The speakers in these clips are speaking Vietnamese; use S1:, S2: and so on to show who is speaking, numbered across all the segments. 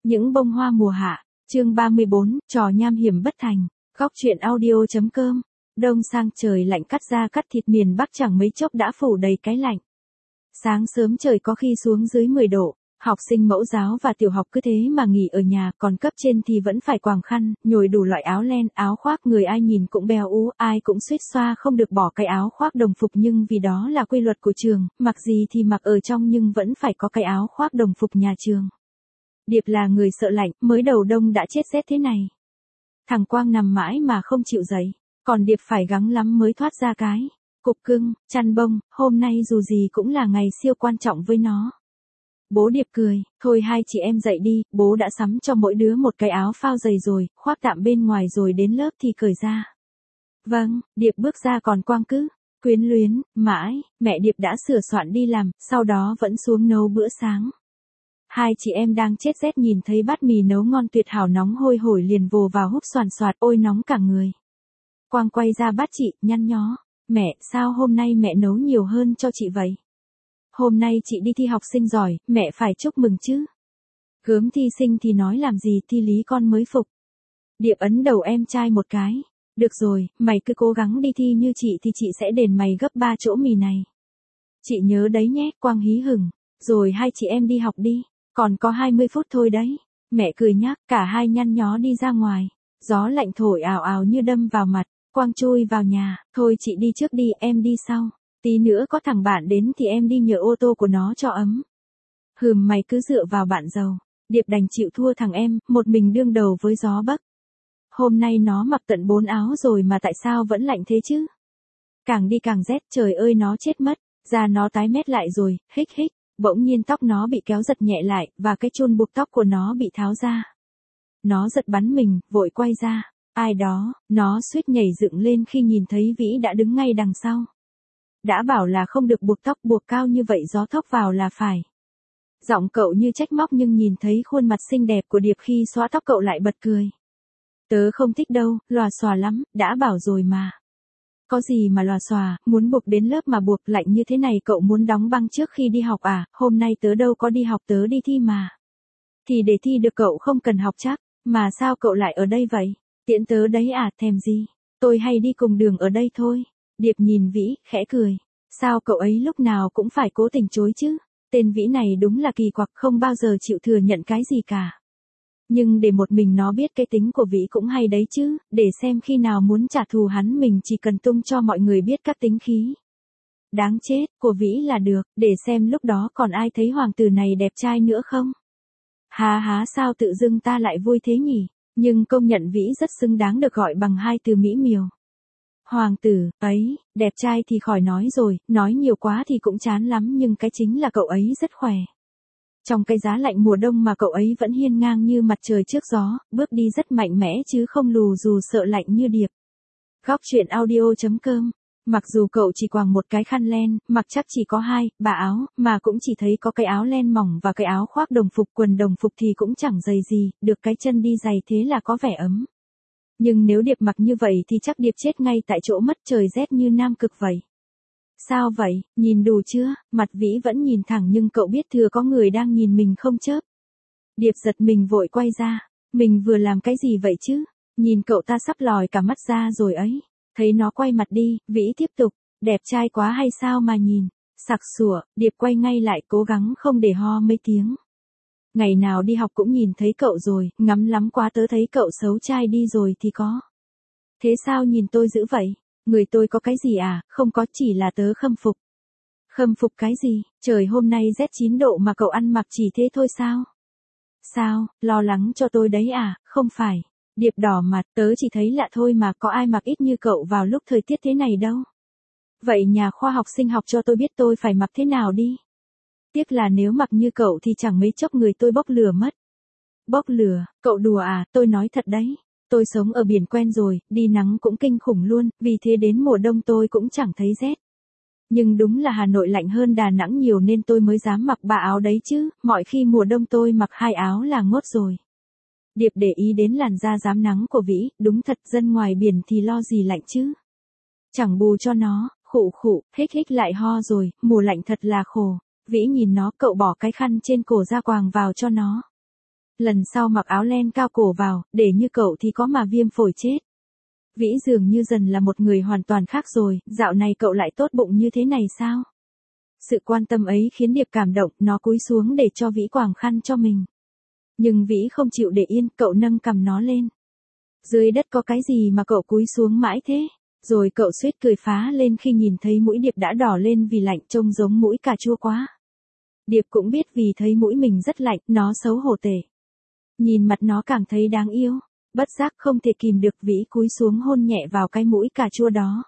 S1: Những bông hoa mùa hạ, chương 34, trò nham hiểm bất thành, góc truyện audio.com. Đông sang trời lạnh cắt da cắt thịt miền Bắc chẳng mấy chốc đã phủ đầy cái lạnh. Sáng sớm trời có khi xuống dưới 10 độ, học sinh mẫu giáo và tiểu học cứ thế mà nghỉ ở nhà, còn cấp trên thì vẫn phải quàng khăn, nhồi đủ loại áo len, áo khoác, người ai nhìn cũng beo ú, ai cũng suýt xoa không được bỏ cái áo khoác đồng phục, nhưng vì đó là quy luật của trường, mặc gì thì mặc ở trong nhưng vẫn phải có cái áo khoác đồng phục nhà trường. Điệp là người sợ lạnh, mới đầu đông đã chết rét thế này. Thằng Quang nằm mãi mà không chịu dậy, còn Điệp phải gắng lắm mới thoát ra cái cục cưng, chăn bông, hôm nay dù gì cũng là ngày siêu quan trọng với nó. Bố Điệp cười, thôi hai chị em dậy đi, bố đã sắm cho mỗi đứa một cái áo phao dày rồi, khoác tạm bên ngoài rồi đến lớp thì cởi ra. Vâng, Điệp bước ra còn Quang cứ quyến luyến, mãi, mẹ Điệp đã sửa soạn đi làm, sau đó vẫn xuống nấu bữa sáng. Hai chị em đang chết rét nhìn thấy bát mì nấu ngon tuyệt hảo nóng hôi hổi liền vồ vào húp xoàn xoạt, ôi nóng cả người. Quang quay ra bắt chị, nhăn nhó, mẹ, sao hôm nay mẹ nấu nhiều hơn cho chị vậy? Hôm nay chị đi thi học sinh giỏi, mẹ phải chúc mừng chứ. Gớm thi sinh thì nói làm gì, thi lý con mới phục. Điệp ấn đầu em trai một cái, được rồi, mày cứ cố gắng đi thi như chị thì chị sẽ đền mày gấp 3 chỗ mì này. Chị nhớ đấy nhé, Quang hí hửng, rồi hai chị em đi học đi. Còn có 20 phút thôi đấy. Mẹ cười nhắc, cả hai nhăn nhó đi ra ngoài. Gió lạnh thổi ào ào như đâm vào mặt. Quang chui vào nhà, thôi chị đi trước đi, em đi sau. Tí nữa có thằng bạn đến thì em đi nhờ ô tô của nó cho ấm. Mày cứ dựa vào bạn giàu. Điệp đành chịu thua thằng em, một mình đương đầu với gió bấc. Hôm nay nó mặc tận 4 áo rồi mà tại sao vẫn lạnh thế chứ? Càng đi càng rét, trời ơi nó chết mất. Da nó tái mét lại rồi, hích hích. Bỗng nhiên tóc nó bị kéo giật nhẹ lại, và cái chun buộc tóc của nó bị tháo ra. Nó giật bắn mình, vội quay ra. Ai đó, nó suýt nhảy dựng lên khi nhìn thấy Vĩ đã đứng ngay đằng sau. Đã bảo là không được buộc cao như vậy gió thốc vào là phải. Giọng cậu như trách móc nhưng nhìn thấy khuôn mặt xinh đẹp của Điệp khi xóa tóc cậu lại bật cười. Tớ không thích đâu, lòa xòa lắm, đã bảo rồi mà. Có gì mà lòa xòa, muốn buộc đến lớp mà buộc lạnh như thế này cậu muốn đóng băng trước khi đi học à, hôm nay tớ đâu có đi học tớ đi thi mà. Thì để thi được cậu không cần học chắc, mà sao cậu lại ở đây vậy? Tiễn tớ đấy à, thèm gì? Tôi hay đi cùng đường ở đây thôi. Điệp nhìn Vĩ, khẽ cười. Sao cậu ấy lúc nào cũng phải cố tình chối chứ? Tên Vĩ này đúng là kỳ quặc, không bao giờ chịu thừa nhận cái gì cả. Nhưng để một mình nó biết cái tính của Vĩ cũng hay đấy chứ, để xem khi nào muốn trả thù hắn mình chỉ cần tung cho mọi người biết các tính khí đáng chết của Vĩ là được, để xem lúc đó còn ai thấy hoàng tử này đẹp trai nữa không. Há sao tự dưng ta lại vui thế nhỉ, nhưng công nhận Vĩ rất xứng đáng được gọi bằng hai từ mỹ miều. Hoàng tử, ấy, đẹp trai thì khỏi nói rồi, nói nhiều quá thì cũng chán lắm nhưng cái chính là cậu ấy rất khỏe. Trong cái giá lạnh mùa đông mà cậu ấy vẫn hiên ngang như mặt trời trước gió, bước đi rất mạnh mẽ chứ không lù dù sợ lạnh như Điệp. Góc truyện audio.com. Mặc dù cậu chỉ quàng một cái khăn len, mặc chắc chỉ có 2-3 áo, mà cũng chỉ thấy có cái áo len mỏng và cái áo khoác đồng phục, quần đồng phục thì cũng chẳng dày gì, được cái chân đi giày thế là có vẻ ấm. Nhưng nếu Điệp mặc như vậy thì chắc Điệp chết ngay tại chỗ mất, trời rét như Nam Cực vậy. Sao vậy, nhìn đủ chưa? Mặt Vĩ vẫn nhìn thẳng nhưng cậu biết thừa có người đang nhìn mình không chớp. Điệp giật mình vội quay ra. Mình vừa làm cái gì vậy chứ? Nhìn cậu ta sắp lòi cả mắt ra rồi ấy. Thấy nó quay mặt đi, Vĩ tiếp tục. Đẹp trai quá hay sao mà nhìn? Sặc sủa, Điệp quay ngay lại cố gắng không để ho mấy tiếng. Ngày nào đi học cũng nhìn thấy cậu rồi, ngắm lắm quá tớ thấy cậu xấu trai đi rồi thì có. Thế sao nhìn tôi dữ vậy? Người tôi có cái gì à, không có, chỉ là tớ khâm phục. Khâm phục cái gì, trời hôm nay rét 9 độ mà cậu ăn mặc chỉ thế thôi sao? Sao, lo lắng cho tôi đấy à, không phải. Điệp đỏ mặt, tớ chỉ thấy lạ thôi mà có ai mặc ít như cậu vào lúc thời tiết thế này đâu. Vậy nhà khoa học sinh học cho tôi biết tôi phải mặc thế nào đi. Tiếc là nếu mặc như cậu thì chẳng mấy chốc người tôi bốc lửa mất. Bốc lửa, cậu đùa à, tôi nói thật đấy. Tôi sống ở biển quen rồi, đi nắng cũng kinh khủng luôn, vì thế đến mùa đông tôi cũng chẳng thấy rét. Nhưng đúng là Hà Nội lạnh hơn Đà Nẵng nhiều nên tôi mới dám mặc 3 áo đấy chứ, mọi khi mùa đông tôi mặc 2 áo là ngốt rồi. Điệp để ý đến làn da rám nắng của Vĩ, đúng thật dân ngoài biển thì lo gì lạnh chứ. Chẳng bù cho nó, khụ, hích hích lại ho rồi, mùa lạnh thật là khổ. Vĩ nhìn nó, cậu bỏ cái khăn trên cổ ra quàng vào cho nó. Lần sau mặc áo len cao cổ vào, để như cậu thì có mà viêm phổi chết. Vĩ dường như dần là một người hoàn toàn khác rồi, dạo này cậu lại tốt bụng như thế này sao? Sự quan tâm ấy khiến Điệp cảm động, nó cúi xuống để cho Vĩ quàng khăn cho mình. Nhưng Vĩ không chịu để yên, cậu nâng cầm nó lên. Dưới đất có cái gì mà cậu cúi xuống mãi thế? Rồi cậu suýt cười phá lên khi nhìn thấy mũi Điệp đã đỏ lên vì lạnh, trông giống mũi cà chua quá. Điệp cũng biết vì thấy mũi mình rất lạnh, nó xấu hổ tệ. Nhìn mặt nó càng thấy đáng yêu, bất giác không thể kìm được, Vĩ cúi xuống hôn nhẹ vào cái mũi cà chua đó.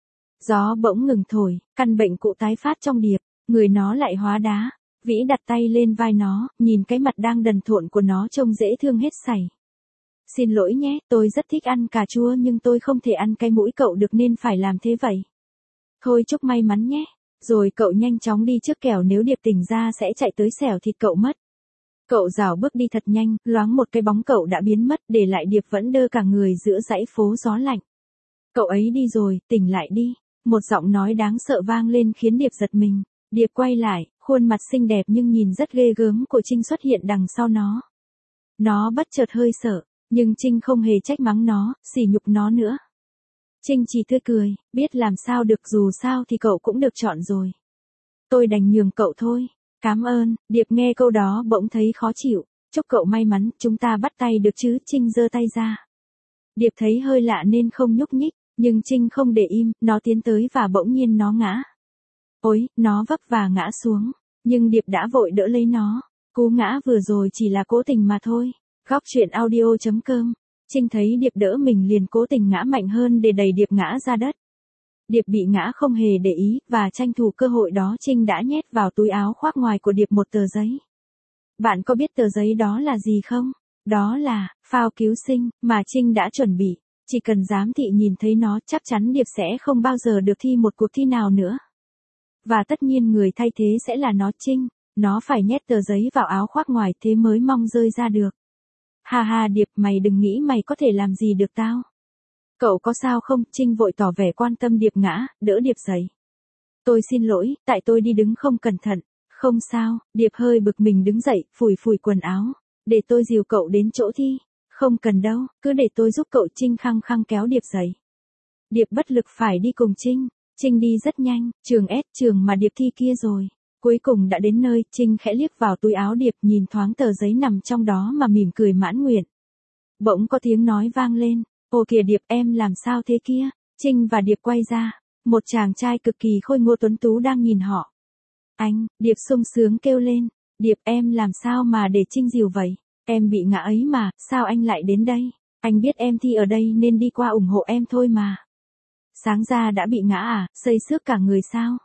S1: Gió bỗng ngừng thổi, căn bệnh cũ tái phát trong Điệp, người nó lại hóa đá. Vĩ đặt tay lên vai nó, nhìn cái mặt đang đần thộn của nó trông dễ thương hết sảy. Xin lỗi nhé, tôi rất thích ăn cà chua nhưng tôi không thể ăn cái mũi cậu được nên phải làm thế vậy. Thôi chúc may mắn nhé. Rồi cậu nhanh chóng đi trước kẻo nếu Điệp tỉnh ra sẽ chạy tới xẻo thịt cậu mất. Cậu rảo bước đi thật nhanh, loáng một cái bóng cậu đã biến mất, để lại Điệp vẫn đơ cả người giữa dãy phố gió lạnh. Cậu ấy đi rồi, tỉnh lại đi. Một giọng nói đáng sợ vang lên khiến Điệp giật mình. Điệp quay lại, khuôn mặt xinh đẹp nhưng nhìn rất ghê gớm của Trinh xuất hiện đằng sau nó. Nó bất chợt hơi sợ, nhưng Trinh không hề trách mắng nó, sỉ nhục nó nữa. Trinh chỉ tươi cười, biết làm sao được, dù sao thì cậu cũng được chọn rồi. Tôi đành nhường cậu thôi. Cảm ơn. Điệp nghe câu đó bỗng thấy khó chịu. Chúc cậu may mắn, chúng ta bắt tay được chứ? Trinh giơ tay ra. Điệp thấy hơi lạ nên không nhúc nhích, nhưng Trinh không để im, nó tiến tới và bỗng nhiên nó ngã. Ôi, nó vấp và ngã xuống, nhưng Điệp đã vội đỡ lấy nó. Cú ngã vừa rồi chỉ là cố tình mà thôi. Góc truyện audio.com. Trinh thấy Điệp đỡ mình liền cố tình ngã mạnh hơn để đẩy Điệp ngã ra đất. Điệp bị ngã không hề để ý, và tranh thủ cơ hội đó Trinh đã nhét vào túi áo khoác ngoài của Điệp một tờ giấy. Bạn có biết tờ giấy đó là gì không? Đó là phao cứu sinh mà Trinh đã chuẩn bị. Chỉ cần giám thị nhìn thấy nó chắc chắn Điệp sẽ không bao giờ được thi một cuộc thi nào nữa. Và tất nhiên người thay thế sẽ là nó, Trinh. Nó phải nhét tờ giấy vào áo khoác ngoài thế mới mong rơi ra được. Ha ha Điệp, mày đừng nghĩ mày có thể làm gì được tao. Cậu có sao không? Trinh vội tỏ vẻ quan tâm Điệp ngã, đỡ Điệp dậy. Tôi xin lỗi, tại tôi đi đứng không cẩn thận. Không sao, Điệp hơi bực mình đứng dậy, phủi phủi quần áo. Để tôi dìu cậu đến chỗ thi. Không cần đâu, cứ để tôi giúp cậu. Trinh khăng khăng kéo Điệp dậy. Điệp bất lực phải đi cùng Trinh. Trinh đi rất nhanh, trường S, trường mà Điệp thi kia rồi. Cuối cùng đã đến nơi, Trinh khẽ liếc vào túi áo Điệp, nhìn thoáng tờ giấy nằm trong đó mà mỉm cười mãn nguyện. Bỗng có tiếng nói vang lên. Ồ kìa Điệp, em làm sao thế kia? Trinh và Điệp quay ra. Một chàng trai cực kỳ khôi ngô tuấn tú đang nhìn họ. Anh, Điệp sung sướng kêu lên. Điệp, em làm sao mà để Trinh dìu vậy? Em bị ngã ấy mà, sao anh lại đến đây? Anh biết em thi ở đây nên đi qua ủng hộ em thôi mà. Sáng ra đã bị ngã à, xây xước cả người sao?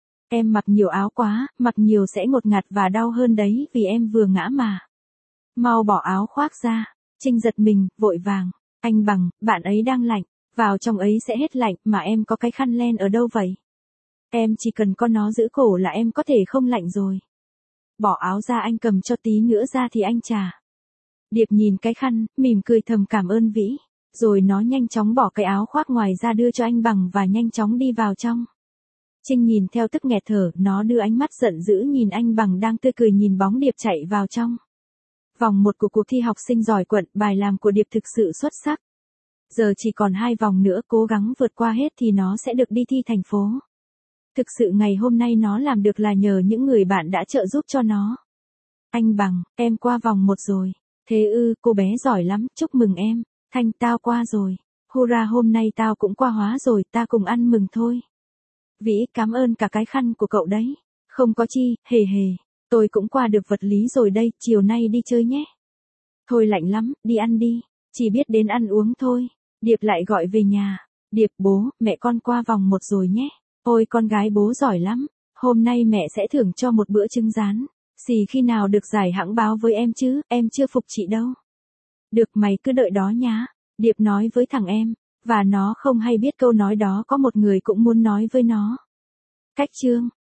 S1: Em mặc nhiều áo quá, mặc nhiều sẽ ngột ngạt và đau hơn đấy vì em vừa ngã mà. Mau bỏ áo khoác ra. Trinh giật mình, vội vàng. Anh Bằng, bạn ấy đang lạnh, vào trong ấy sẽ hết lạnh, mà em có cái khăn len ở đâu vậy? Em chỉ cần có nó giữ cổ là em có thể không lạnh rồi. Bỏ áo ra, anh cầm cho tí nữa ra thì anh trả. Điệp nhìn cái khăn, mỉm cười thầm cảm ơn Vĩ. Rồi nó nhanh chóng bỏ cái áo khoác ngoài ra đưa cho anh Bằng và nhanh chóng đi vào trong. Trinh nhìn theo tức nghẹt thở, nó đưa ánh mắt giận dữ nhìn anh Bằng đang tươi cười nhìn bóng Điệp chạy vào trong. Vòng 1 của cuộc thi học sinh giỏi quận, bài làm của Điệp thực sự xuất sắc. Giờ chỉ còn 2 vòng nữa, cố gắng vượt qua hết thì nó sẽ được đi thi thành phố. Thực sự ngày hôm nay nó làm được là nhờ những người bạn đã trợ giúp cho nó. Anh Bằng, em qua vòng 1 rồi. Thế ư, cô bé giỏi lắm, chúc mừng em. Thanh, tao qua rồi. Hurra, hôm nay tao cũng qua hóa rồi, ta cùng ăn mừng thôi. Vĩ, cảm ơn cả cái khăn của cậu đấy. Không có chi, hề hề. Tôi cũng qua được vật lý rồi đây, chiều nay đi chơi nhé. Thôi lạnh lắm, đi ăn đi. Chỉ biết đến ăn uống thôi. Điệp lại gọi về nhà. Điệp, bố, mẹ con qua vòng 1 rồi nhé. Ôi con gái bố giỏi lắm. Hôm nay mẹ sẽ thưởng cho một bữa trứng rán. Xì khi nào được giải hãng báo với em chứ, em chưa phục chị đâu. Được, mày cứ đợi đó nhá. Điệp nói với thằng em. Và nó không hay biết câu nói đó có một người cũng muốn nói với nó. Cách chương.